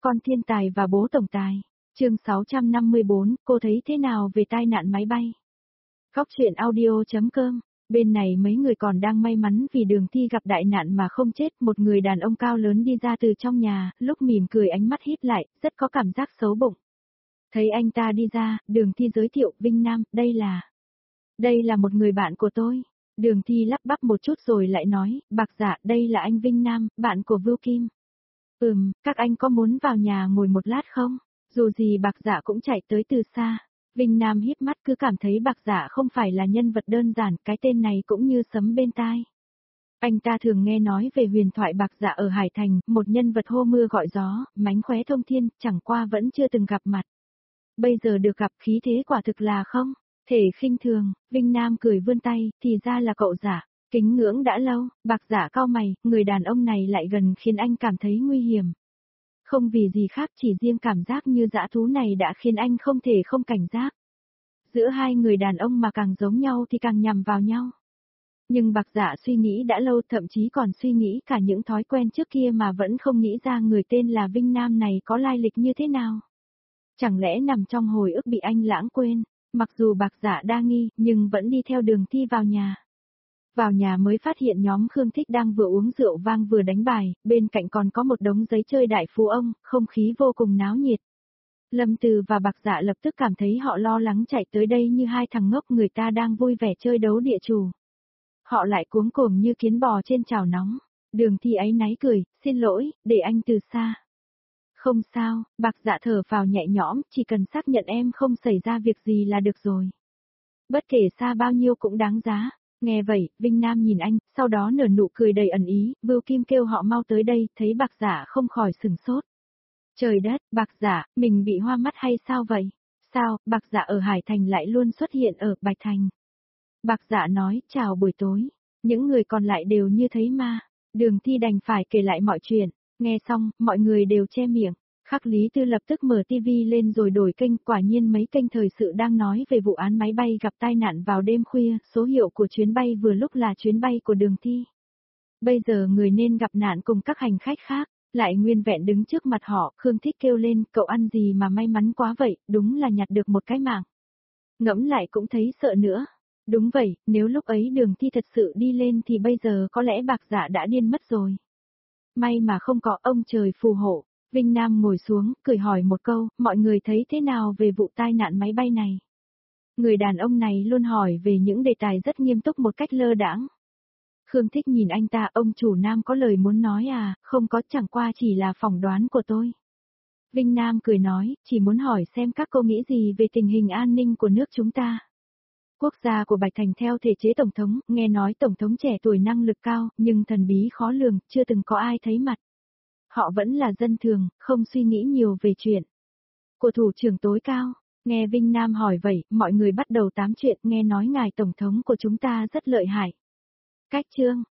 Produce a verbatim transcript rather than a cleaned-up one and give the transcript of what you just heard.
Con thiên tài và bố tổng tài. Chương sáu trăm năm mươi bốn, cô thấy thế nào về tai nạn máy bay? Góc truyện audio chấm com. Bên này mấy người còn đang may mắn vì Đường Thi gặp đại nạn mà không chết, một người đàn ông cao lớn đi ra từ trong nhà, lúc mỉm cười ánh mắt híp lại, rất có cảm giác xấu bụng. Thấy anh ta đi ra, Đường Thi giới thiệu, Vinh Nam, đây là... Đây là một người bạn của tôi. Đường Thi lắp bắp một chút rồi lại nói, Bạc Dạ, đây là anh Vinh Nam, bạn của Vưu Kim. Ừm, các anh có muốn vào nhà ngồi một lát không? Dù gì Bạc Dạ cũng chạy tới từ xa. Vinh Nam híp mắt cứ cảm thấy Bạc Dạ không phải là nhân vật đơn giản, cái tên này cũng như sấm bên tai. Anh ta thường nghe nói về huyền thoại Bạc Dạ ở Hải Thành, một nhân vật hô mưa gọi gió, mánh khóe thông thiên, chẳng qua vẫn chưa từng gặp mặt. Bây giờ được gặp khí thế quả thực là không thể khinh thường. Vinh Nam cười vươn tay, thì ra là cậu Dạ. Kính ngưỡng đã lâu. Bạc Dạ cau mày, người đàn ông này lại gần khiến anh cảm thấy nguy hiểm. Không vì gì khác, chỉ riêng cảm giác như dã thú này đã khiến anh không thể không cảnh giác. Giữa hai người đàn ông mà càng giống nhau thì càng nhằm vào nhau. Nhưng Bạc Dạ suy nghĩ đã lâu, thậm chí còn suy nghĩ cả những thói quen trước kia mà vẫn không nghĩ ra người tên là Vinh Nam này có lai lịch như thế nào. Chẳng lẽ nằm trong hồi ức bị anh lãng quên? Mặc dù Bạc Dạ đa nghi, nhưng vẫn đi theo Đường Thi vào nhà. Vào nhà mới phát hiện nhóm Khương Thích đang vừa uống rượu vang vừa đánh bài, bên cạnh còn có một đống giấy chơi đại phú ông, không khí vô cùng náo nhiệt. Lâm Từ và Bạc Dạ lập tức cảm thấy họ lo lắng chạy tới đây như hai thằng ngốc, người ta đang vui vẻ chơi đấu địa chủ. Họ lại cuống cuồng như kiến bò trên chảo nóng. Đường Thi áy náy cười, xin lỗi, để anh từ xa. Không sao, Bạc Dạ thở phào nhẹ nhõm, chỉ cần xác nhận em không xảy ra việc gì là được rồi. Bất kể xa bao nhiêu cũng đáng giá. Nghe vậy, Vinh Nam nhìn anh, sau đó nở nụ cười đầy ẩn ý, Vưu Kim kêu họ mau tới đây, thấy Bạc Dạ không khỏi sửng sốt. Trời đất, Bạc Dạ, mình bị hoa mắt hay sao vậy? Sao, Bạc Dạ ở Hải Thành lại luôn xuất hiện ở Bạch Thành? Bạc Dạ nói, chào buổi tối. Những người còn lại đều như thấy ma. Đường Thi đành phải kể lại mọi chuyện. Nghe xong, mọi người đều che miệng. Khắc Lý Tư lập tức mở tivi lên rồi đổi kênh, quả nhiên mấy kênh thời sự đang nói về vụ án máy bay gặp tai nạn vào đêm khuya, số hiệu của chuyến bay vừa lúc là chuyến bay của Đường Thi. Bây giờ người nên gặp nạn cùng các hành khách khác, lại nguyên vẹn đứng trước mặt họ, Khương Thích kêu lên, cậu ăn gì mà may mắn quá vậy, đúng là nhặt được một cái mạng. Ngẫm lại cũng thấy sợ nữa. Đúng vậy, nếu lúc ấy Đường Thi thật sự đi lên thì bây giờ có lẽ Bạc Dạ đã điên mất rồi. May mà không có, ông trời phù hộ. Vinh Nam ngồi xuống, cười hỏi một câu, mọi người thấy thế nào về vụ tai nạn máy bay này? Người đàn ông này luôn hỏi về những đề tài rất nghiêm túc một cách lơ đãng. Khương Thích nhìn anh ta, ông chủ Nam có lời muốn nói à, không có, chẳng qua chỉ là phỏng đoán của tôi. Vinh Nam cười nói, chỉ muốn hỏi xem các cô nghĩ gì về tình hình an ninh của nước chúng ta. Quốc gia của Bạch Thành theo thể chế tổng thống, nghe nói tổng thống trẻ tuổi năng lực cao, nhưng thần bí khó lường, chưa từng có ai thấy mặt. Họ vẫn là dân thường, không suy nghĩ nhiều về chuyện của thủ trưởng tối cao. Nghe Vinh Nam hỏi vậy, mọi người bắt đầu tám chuyện, nghe nói ngài tổng thống của chúng ta rất lợi hại. Cách chương,